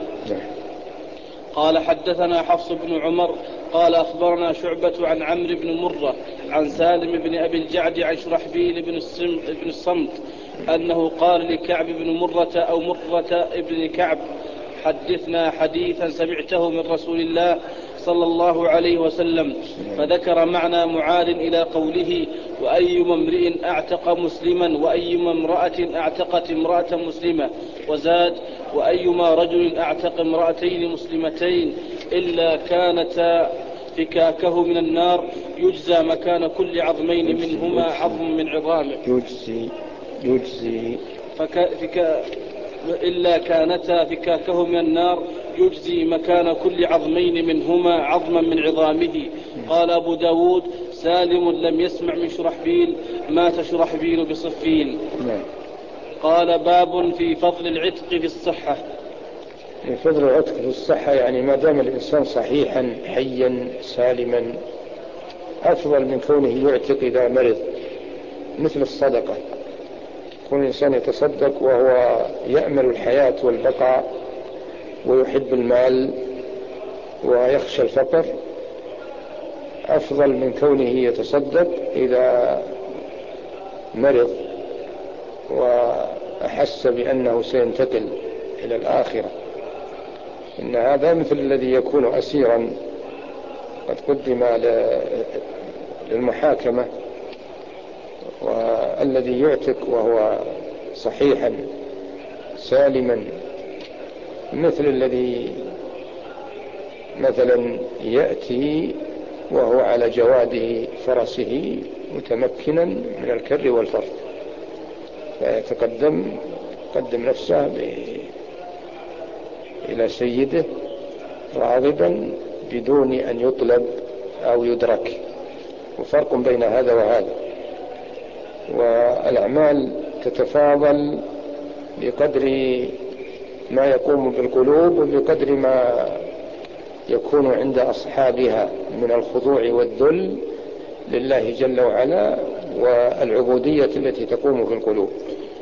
قال حدثنا حفص بن عمر قال أخبرنا شعبة عن عمرو بن مرة عن سالم بن أبي الجعد عن شرحبيل بن الصمت أنه قال لكعب بن مرة أو مرة ابن كعب حدثنا حديثا سمعته من رسول الله صلى الله عليه وسلم، فذكر معنى معاد إلى قوله وأيما امرئ أعتق مسلما وأيما امرأة أعتقت امرأة مسلمة، وزاد وأيما رجل أعتق امرأتين مسلمتين إلا كانتا فكاكه من النار يجزى مكان كل عظمين منهما عظم من عظامه. يجزي يجزي فك فك إلا كانتا فكاكه من النار يجزي مكان كل عظمين منهما عظما من عظامه. قال أبو داود سالم لم يسمع من شرحبيل مات شرحبيل بصفين. قال باب في فضل العتق في الصحة. في فضل العتق في الصحة يعني ما دام الإنسان صحيحا حيا سالما أفضل من كونه يعتق إذا مرض، مثل الصدقة، كون الإنسان يتصدق وهو يأمل الحياة والبقاء ويحب المال ويخشى الفقر أفضل من كونه يتصدق إذا مرض وأحس بأنه سينتقل إلى الآخرة. إن هذا مثل الذي يكون أسيرا قد قدم للمحاكمة، والذي يعتق وهو صحيحا سالما مثل الذي مثلا يأتي وهو على جواده فرسه متمكنا من الكر والفر، فيتقدم قدم نفسه إلى سيده راغبا بدون أن يطلب أو يدرك، وفرق بين هذا وهذا. والأعمال تتفاضل بقدر ما يقوم بالقلوب وبقدر ما يكون عند أصحابها من الخضوع والذل لله جل وعلا والعبودية التي تقوم في القلوب.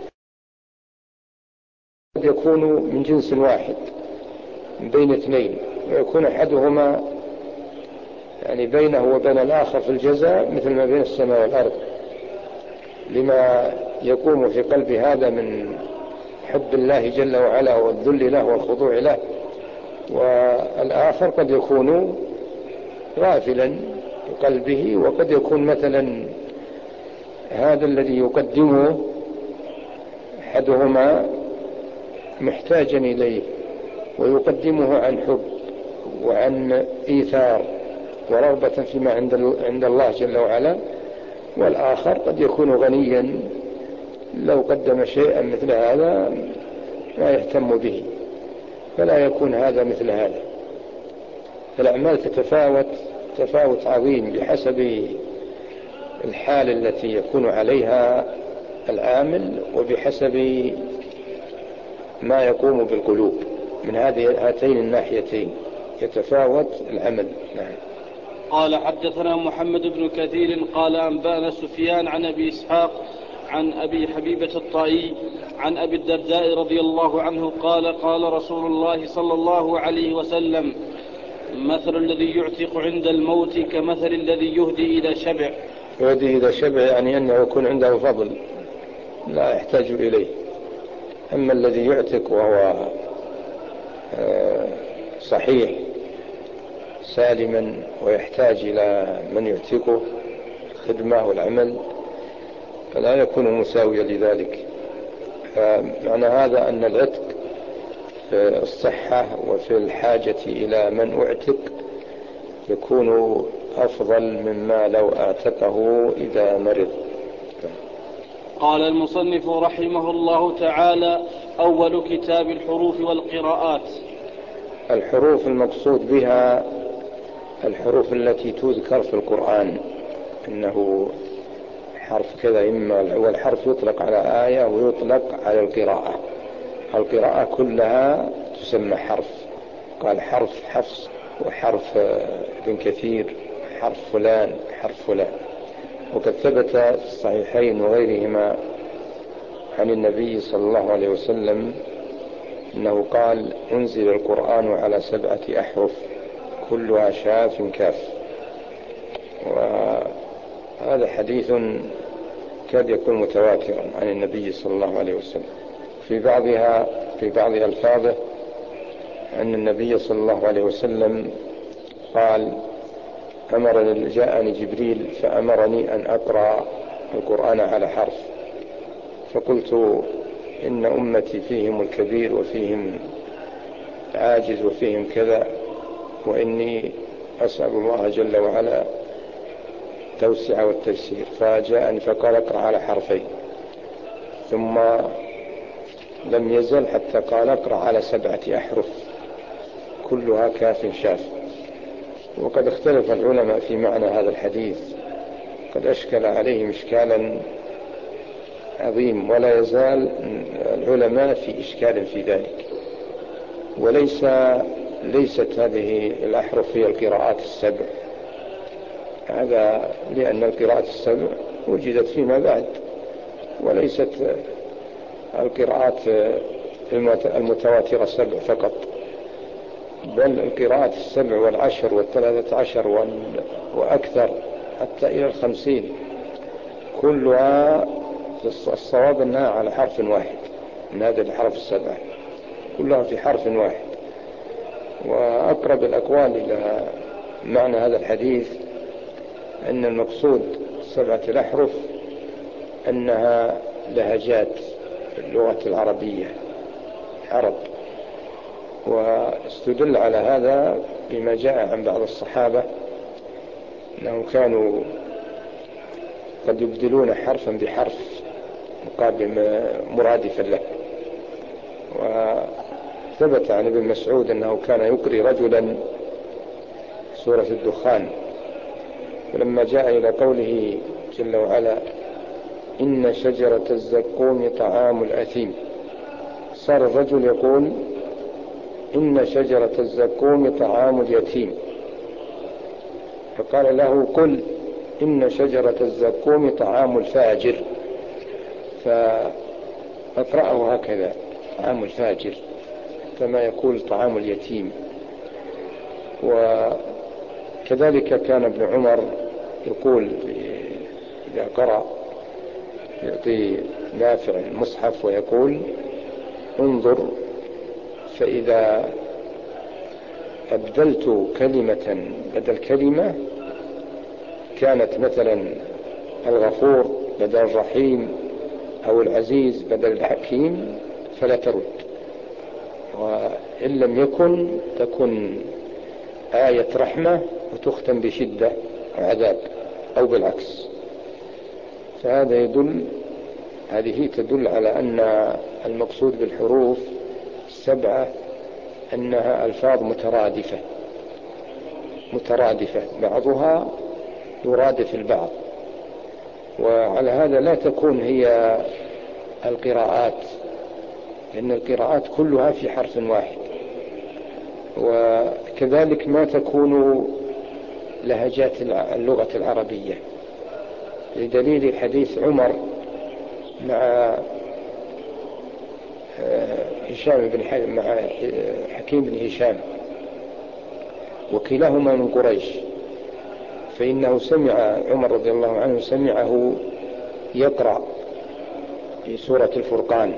قد يكون من جنس واحد بين اثنين، ويكون أحدهما يعني بينه وبين الآخر في الجزاء مثل ما بين السماء والأرض، لما يقوم في قلب هذا من حب الله جل وعلا والذل له والخضوع له، والآخر قد يكون غافلا بقلبه، وقد يكون مثلا هذا الذي يقدمه أحدهما محتاجا إليه ويقدمه عن حب وعن إيثار ورغبة فيما عند الله جل وعلا، والآخر قد يكون غنيا لو قدم شيئا مثل هذا ما يهتم به، فلا يكون هذا مثل هذا. الأعمال تتفاوت تفاوت عظيم بحسب الحال التي يكون عليها العامل وبحسب ما يقوم بالقلوب، من هذه هاتين الناحيتين يتفاوت العمل. نعم. قال حدثنا محمد بن كثير قال أنبأنا سفيان عن أبي إسحاق عن أبي حبيبة الطائي عن أبي الدرداء رضي الله عنه قال قال رسول الله صلى الله عليه وسلم مثل الذي يعتق عند الموت كمثل الذي يهدي إذا شبع. يهدي إذا شبع يعني أنه يكون عنده فضل لا يحتاج إليه، أما الذي يعتق وهو صحيح سالما ويحتاج إلى من يعتقه الخدمة والعمل فلا يكون مساويا لذلك. فمعنى هذا أن العتق في الصحة وفي الحاجة إلى من أعتق يكون أفضل مما لو أعتقه إذا مرض. قال المصنف رحمه الله تعالى: أول كتاب الحروف والقراءات. الحروف المقصود بها الحروف التي تذكر في القرآن، إنه حرف كذا، إما الأول حرف يطلق على آية ويطلق على القراءة. القراءة كلها تسمى حرف. قال حرف حفص وحرف ابن كثير، حرف فلان حرف فلان. وقد ثبت في الصحيحين وغيرهما عن النبي صلى الله عليه وسلم أنه قال: أنزل القرآن على سبعة أحرف كلها شاف كاف. وهذا حديث كاد يكون متواترا عن النبي صلى الله عليه وسلم. في بعضها في بعض ألفاظه أن النبي صلى الله عليه وسلم قال: أمرني جاءني جبريل فأمرني أن أقرأ القرآن على حرف، فقلت: إن أمتي فيهم الكبير وفيهم عاجز وفيهم كذا، وإني أسأل الله جل وعلا توسع والتيسير. فجاءني فقال: اقرأ على حرفين. ثم لم يزل حتى قال: اقرأ على سبعة أحرف كلها كاف شاف. وقد اختلف العلماء في معنى هذا الحديث، قد أشكل عليهم إشكالا عظيم، ولا يزال العلماء في إشكال في ذلك. وليس ليست هذه الأحرف هي القراءات السبع، هذا لأن القراءات السبع وجدت فيما بعد، وليست القراءات المتواترة سبع فقط، بل القراءات السبع والعشر والثلاثة عشر وأكثر حتى إلى الخمسين كلها الصواب أنها على حرف واحد من هذه الحرف السبعة، كلها في حرف واحد. وأقرب الأقوال إلى معنى هذا الحديث أن المقصود سبعة الأحرف أنها لهجات اللغة العربية عرب. واستدل على هذا بما جاء عن بعض الصحابة أنهم كانوا قد يبدلون حرفا بحرف مقابل مرادفا له. وثبت عن ابن مسعود أنه كان يقري رجلا سورة الدخان، ولما جاء إلى قوله جل وعلا: إن شجرة الزقوم طعام الأثيم، صار الرجل يقول: إن شجرة الزقوم طعام اليتيم، فقال له: قل إن شجرة الزقوم طعام الفاجر، فأقرأه هكذا: طعام الفاجر، كما يقول طعام اليتيم. وكذلك كان ابن عمر يقول إذا قرأ يعطي نافع المصحف ويقول: انظر، فإذا أبدلت كلمة بدل كلمة كانت مثلا الغفور بدل الرحيم أو العزيز بدل الحكيم فلا ترد، وإن لم يكن تكن آية رحمة وتختم بشدة وعذاب أو بالعكس. فهذا يدل هذه تدل على أن المقصود بالحروف السبعة أنها ألفاظ مترادفة مترادفة بعضها يرادف البعض. وعلى هذا لا تكون هي القراءات، لأن القراءات كلها في حرف واحد. وكذلك ما تكون لهجات اللغة العربية، لدليل حديث عمر مع هشام بن ح... مع حكيم بن هشام، وكلاهما من قريش، فإنه سمع عمر رضي الله عنه سمعه يقرأ في سورة الفرقان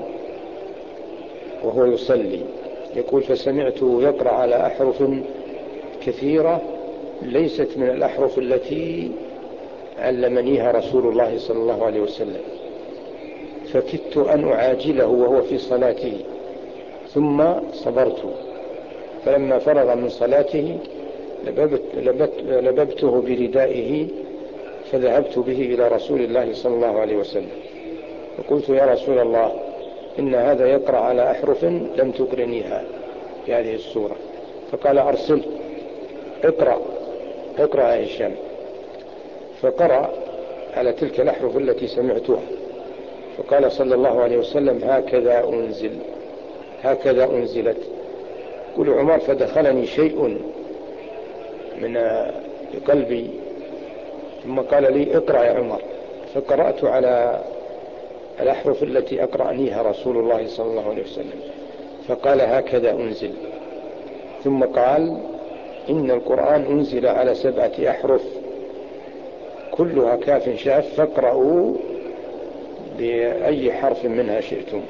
وهو يصلي، يقول: فسمعته يقرأ على أحرف كثيرة ليست من الأحرف التي علمنيها رسول الله صلى الله عليه وسلم، فكدت أن أعاجله وهو في صلاته، ثم صبرت، فلما فرغ من صلاته لببت لبت لببته بردائه فذهبت به إلى رسول الله صلى الله عليه وسلم، فقلت يا رسول الله إن هذا يقرأ على أحرف لم تقرنيها في هذه السورة، فقال أرسل اقرأ اقرأ يا هشام، فقرأ على تلك الأحرف التي سمعتها، فقال صلى الله عليه وسلم هكذا أنزل هكذا أنزلت. قل عمر فدخلني شيء من قلبي ثم قال لي اقرأ يا عمر، فقرأت على الأحرف التي أقرأنيها رسول الله صلى الله عليه وسلم، فقال هكذا أنزل، ثم قال إن القرآن أنزل على سبعة أحرف كلها كاف شاف، فاقرأوا بأي حرف منها شئتم.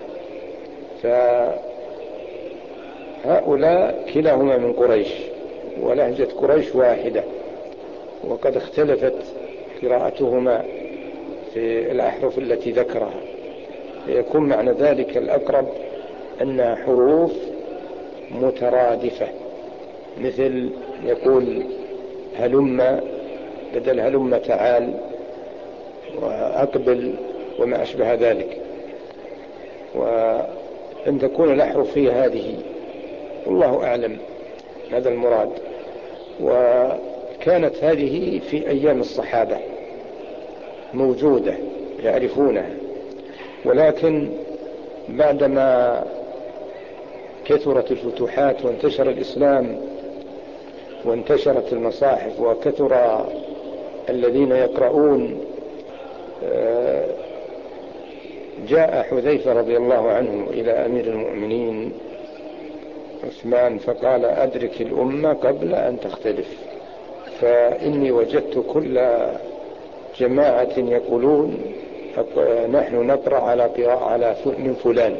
فهؤلاء كلاهما من قريش، ولهجة قريش واحدة، وقد اختلفت قراءتهما في الأحرف التي ذكرها، فيكون معنى ذلك الأقرب أنها حروف مترادفة، مثل يقول هلم بدل هلم تعال وأقبل وما أشبه ذلك، وأن تكون الأحرف هي هذه، والله أعلم هذا المراد. وكانت هذه في أيام الصحابة موجودة يعرفونها، ولكن بعدما كثرت الفتوحات وانتشر الإسلام وانتشرت المصاحف وكثر الذين يقرؤون، جاء حذيفة رضي الله عنه إلى أمير المؤمنين عثمان فقال أدرك الأمة قبل أن تختلف، فإني وجدت كل جماعة يقولون نحن نقرأ على قراءة على من فلان،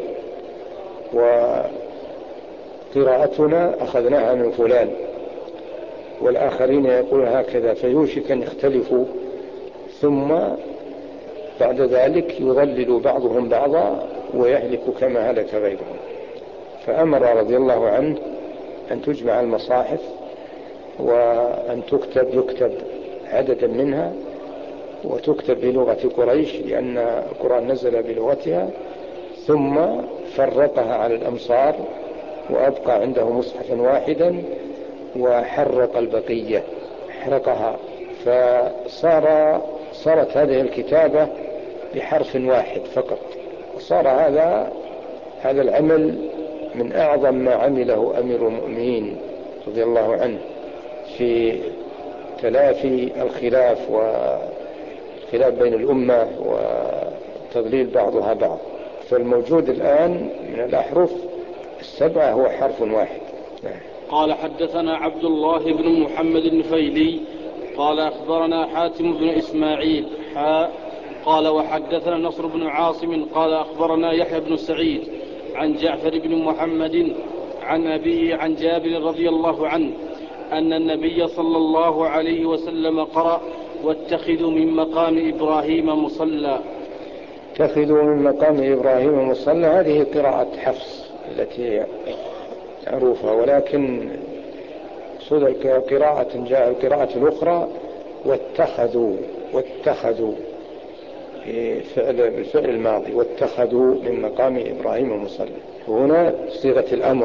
وقراءتنا أخذناها من فلان، والآخرين يقول هكذا، فيوشك أن يختلفوا، ثم بعد ذلك يضلل بعضهم بعضا ويهلك كما هلك غيرهم. فأمر رضي الله عنه أن تجمع المصاحف وأن تكتب يكتب عددا منها وتكتب بلغة قريش لأن القرآن نزل بلغتها، ثم فرقها على الأمصار وأبقى عنده مصحفا واحدا وحرق البقية، حرقها، فصار صارت هذه الكتابة بحرف واحد فقط، وصار هذا هذا العمل من أعظم ما عمله أمير المؤمنين رضي الله عنه في تلافي الخلاف والخلاف بين الأمة وتضليل بعضها بعض. فالموجود الآن من الأحرف السبعة هو حرف واحد. قال حدثنا عبد الله بن محمد النفيلي قال أخبرنا حاتم بن إسماعيل حاء قال وحدثنا نصر بن عاصم قال أخبرنا يحيى بن سعيد عن جعفر بن محمد عن أبيه عن جابر رضي الله عنه أن النبي صلى الله عليه وسلم قرأ واتخذوا من مقام إبراهيم مصلى. اتخذوا من مقام إبراهيم مصلى، هذه قراءة حفص التي معروفة، ولكن صدر قراءة جاء القراءة الأخرى واتخذوا واتخذوا فعل بالفعل الماضي، واتخذوا من مقام إبراهيم مصلى، وهنا صيغة الأمر،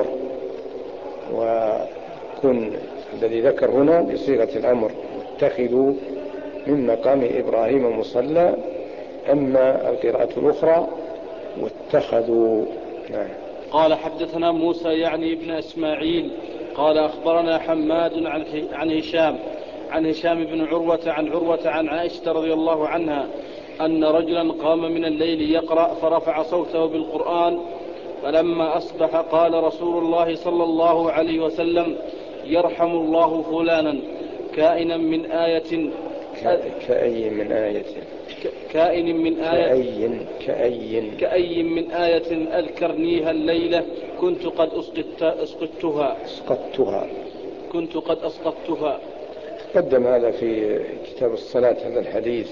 وكن الذي ذكر هنا بصيغة الأمر واتخذوا من مقام إبراهيم مصلى. أما القراءة الأخرى واتخذوا. نعم. قال حدثنا موسى يعني ابن إسماعيل قال أخبرنا حماد عن هشام عن هشام بن عروة عن عروة عن عائشة رضي الله عنها أن رجلا قام من الليل يقرأ فرفع صوته بالقرآن، فلما أصبح قال رسول الله صلى الله عليه وسلم يرحم الله فلانا كائنا من آية كأي من آية كائن من آية كأي كأي كأي من آية أذكرنيها الليلة كنت قد أسقط أسقطتها أسقطتها كنت قد أسقطتها تقدم هذا في كتاب الصلاة، هذا الحديث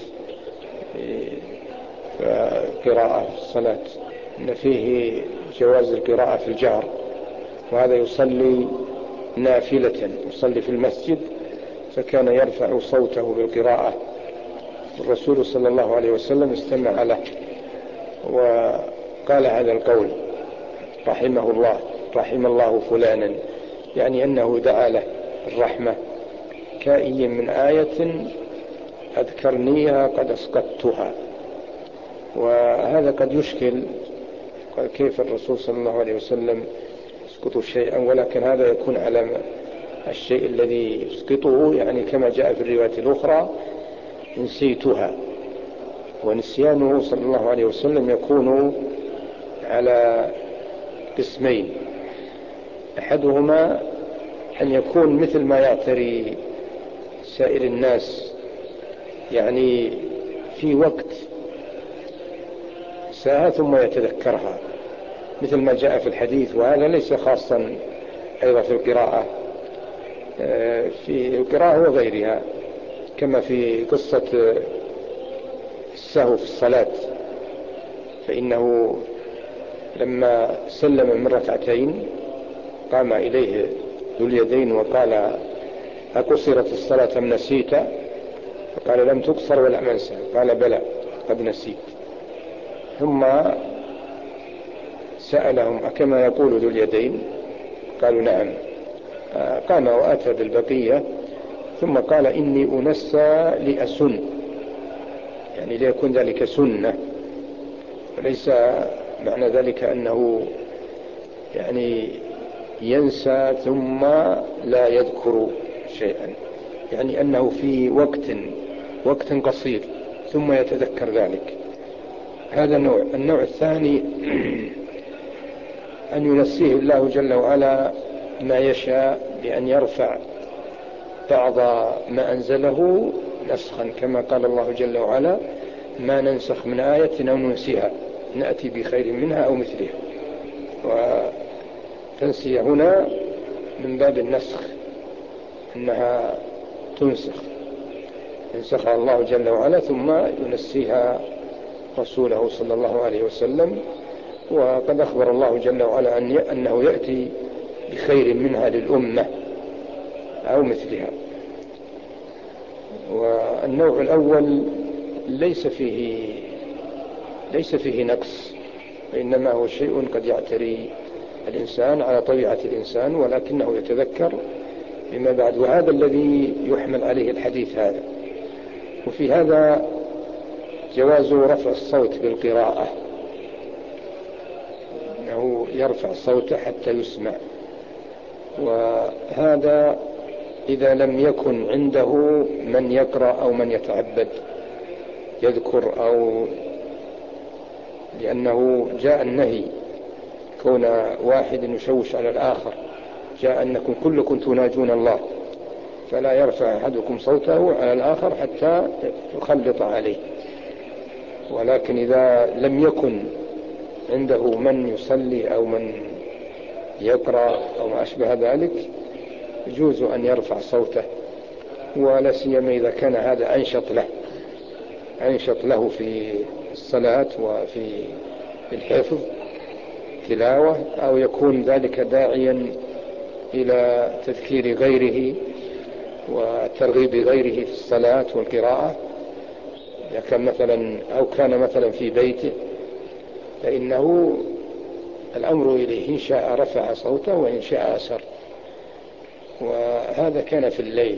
قراءة في الصلاة إن فيه جواز القراءة في الجهر، وهذا يصلي نافلة، يصلي في المسجد فكان يرفع صوته بالقراءة، الرسول صلى الله عليه وسلم استمع له وقال هذا القول رحمه الله، رحم الله فلانا، يعني أنه دعا له الرحمة كأي من آية أذكرنيها قد أسقطتها. وهذا قد يشكل، قال كيف الرسول صلى الله عليه وسلم يسقط شيئا، ولكن هذا يكون على الشيء الذي يسقطه، يعني كما جاء في الرواية الأخرى نسيتها. ونسيانه صلى الله عليه وسلم يكون على قسمين، أحدهما أن يكون مثل ما يعتري سائر الناس، يعني في وقت ساعة ثم يتذكرها مثل ما جاء في الحديث، وهذا ليس خاصا أيضا في القراءة، في القراءة وغيرها، كما في قصة السهو في الصلاة، فإنه لما سلم من ركعتين قام إليه ذو اليدين وقال أقصرت الصلاة أم نسيت؟ فقال لم تقصر ولم أنسى، قال بلى قد نسيت. ثم سألهم أكما يقول ذو اليدين؟ قالوا نعم. قام وأتى بالبقية ثم قال إني أنسى لأسن، يعني ليكون ذلك سنة، وليس معنى ذلك أنه يعني ينسى ثم لا يذكر شيئا، يعني أنه في وقت وقت قصير ثم يتذكر ذلك. هذا النوع. النوع الثاني أن ينسيه الله جل وعلا ما يشاء بأن يرفع بعض ما أنزله نسخا، كما قال الله جل وعلا ما ننسخ من آية أو ننسيها نأتي بخير منها أو مثلها. وتنسي هنا من باب النسخ، إنها تنسخ، ينسخها الله جل وعلا ثم ينسيها رسوله صلى الله عليه وسلم. وقد أخبر الله جل وعلا أنه يأتي بخير منها للأمة أو مثلها. والنوع الأول ليس فيه ليس فيه نقص، وإنما هو شيء قد يعتري الإنسان على طبيعة الإنسان، ولكنه يتذكر فيما بعد، وهذا الذي يحمل عليه الحديث هذا. وفي هذا جواز رفع الصوت بالقراءة، أنه يرفع صوته حتى يسمع، وهذا إذا لم يكن عنده من يقرأ أو من يتعبد يذكر، أو لأنه جاء النهي كون واحد يشوش على الآخر، جاء أنكم كلكم تناجون الله فلا يرفع أحدكم صوته على الآخر حتى يخلط عليه. ولكن إذا لم يكن عنده من يصلي أو من يقرأ أو ما أشبه ذلك يجوز أن يرفع صوته، ولا سيما إذا كان هذا أنشط له أنشط له في الصلاة وفي الحفظ تلاوة، أو يكون ذلك داعيا إلى تذكير غيره وترغيب غيره في الصلاة والقراءة، كان مثلا أو كان مثلا في بيته، فإنه الأمر إليه إن شاء رفع صوته وإن شاء أسر. وهذا كان في الليل،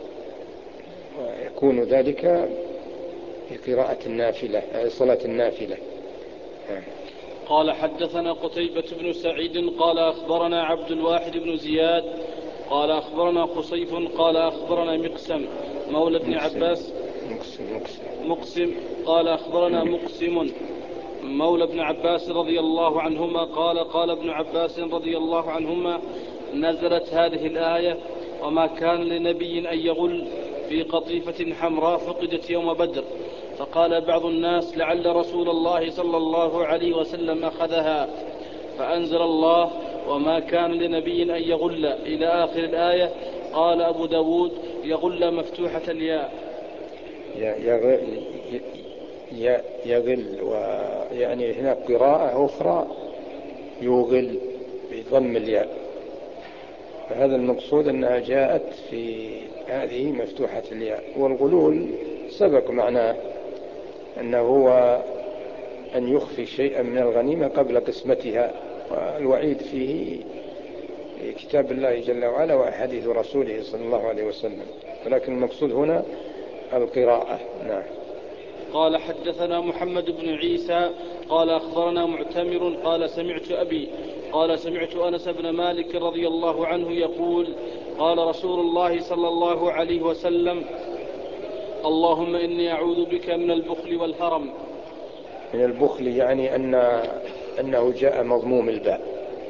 ويكون ذلك في قراءة النافلة، صلاة النافلة. قال حدثنا قتيبة بن سعيد قال أخبرنا عبد الواحد بن زياد قال أخبرنا خصيف قال أخبرنا مقسم مولى ابن عباس مقسم, مقسم, مقسم قال أخبرنا مقسم مولى ابن عباس رضي الله عنهما قال قال ابن عباس رضي الله عنهما نزلت هذه الآية وما كان لنبي أن يغل في قطيفة حمراء فقدت يوم بدر، فقال بعض الناس لعل رسول الله صلى الله عليه وسلم أخذها، فأنزل الله وما كان لنبي أن يغل إلى آخر الآية. قال أبو داود يغل مفتوحة الياء. يغل، ويعني هناك قراءة أخرى يغل بضم الياء، فهذا المقصود أنها جاءت في هذه مفتوحة الياء. والغلول سبق معناه أنه هو أن يخفي شيئا من الغنيمة قبل قسمتها، والوعيد فيه كتاب الله جل وعلا وأحاديث رسوله صلى الله عليه وسلم، ولكن المقصود هنا القراءة. نعم. قال حدثنا محمد بن عيسى قال أخبرنا معتمر قال سمعت أبي قال سمعت أنس بن مالك رضي الله عنه يقول قال رسول الله صلى الله عليه وسلم اللهم إني أعوذ بك من البخل والهرم. من البخل يعني أن أنه جاء مضموم الباء،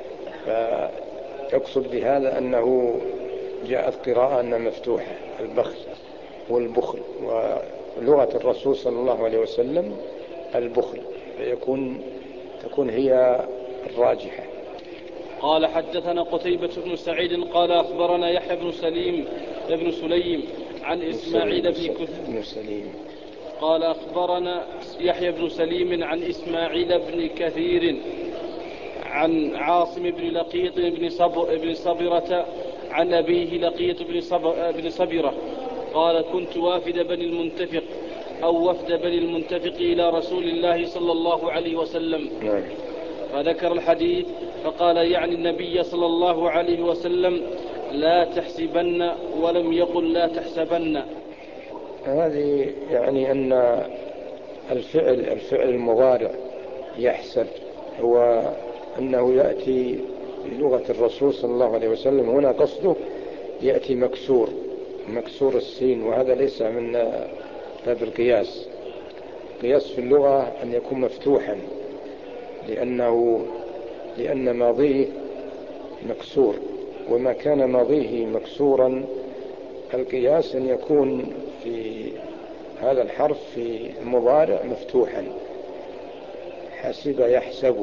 فيقصد بهذا أنه جاءت قراءة أنها مفتوحة، البخل والبخل، ولغة الرسول صلى الله عليه وسلم البخل، فيكون تكون هي الراجحة. قال حدثنا قتيبة بن سعيد قال أخبرنا يحيى بن سليم ابن سليم عن إسماعيل بن كثير قال أخبرنا يحيى بن سليم عن إسماعيل بن كثير عن عاصم بن لقيط بن, صبر بن صبرة عن أبيه لقيط بن, صبر بن صبرة قال كنت وافد بني المنتفق أو وفد بني المنتفق إلى رسول الله صلى الله عليه وسلم، فذكر الحديث فقال يعني النبي صلى الله عليه وسلم لا تحسبن ولم يقل لا تحسبن. هذه يعني أن الفعل الفعل المضارع يحسب هو أنه يأتي بلغة الرسول صلى الله عليه وسلم، هنا قصده يأتي مكسور مكسور السين، وهذا ليس من باب القياس. القياس في اللغة أن يكون مفتوحا لأنه لأن ماضيه مكسور، وما كان ماضيه مكسورا القياس أن يكون في هذا الحرف في المضارع مفتوحا، حسب يحسب،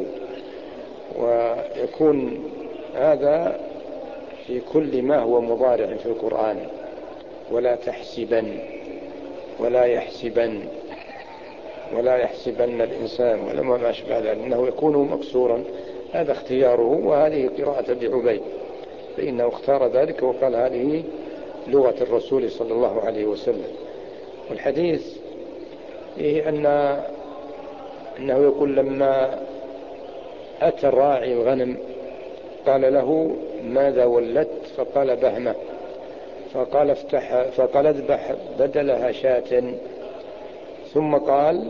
ويكون هذا في كل ما هو مضارع في القرآن، ولا تحسبن ولا يحسبن ولا يحسبن الإنسان ولا ما أشبه ذلك، إنه يكون مكسورا. هذا اختياره، وهذه قراءة أبي عبيد، فإنه اختار ذلك وقال هذه لغة الرسول صلى الله عليه وسلم. والحديث فيه أن أنه يقول لما أتى الراعي الغنم قال له ماذا ولدت؟ فقال بهمة، فقال افتح فقال اذبح بدلها شاة، ثم قال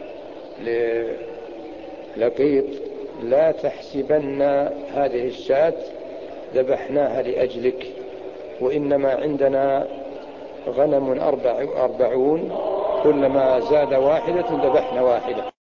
للقيط لا تحسبن هذه الشاة ذبحناها لأجلك، وإنما عندنا غنم أربع أربعون كلما زاد واحدة ذبحنا واحدة.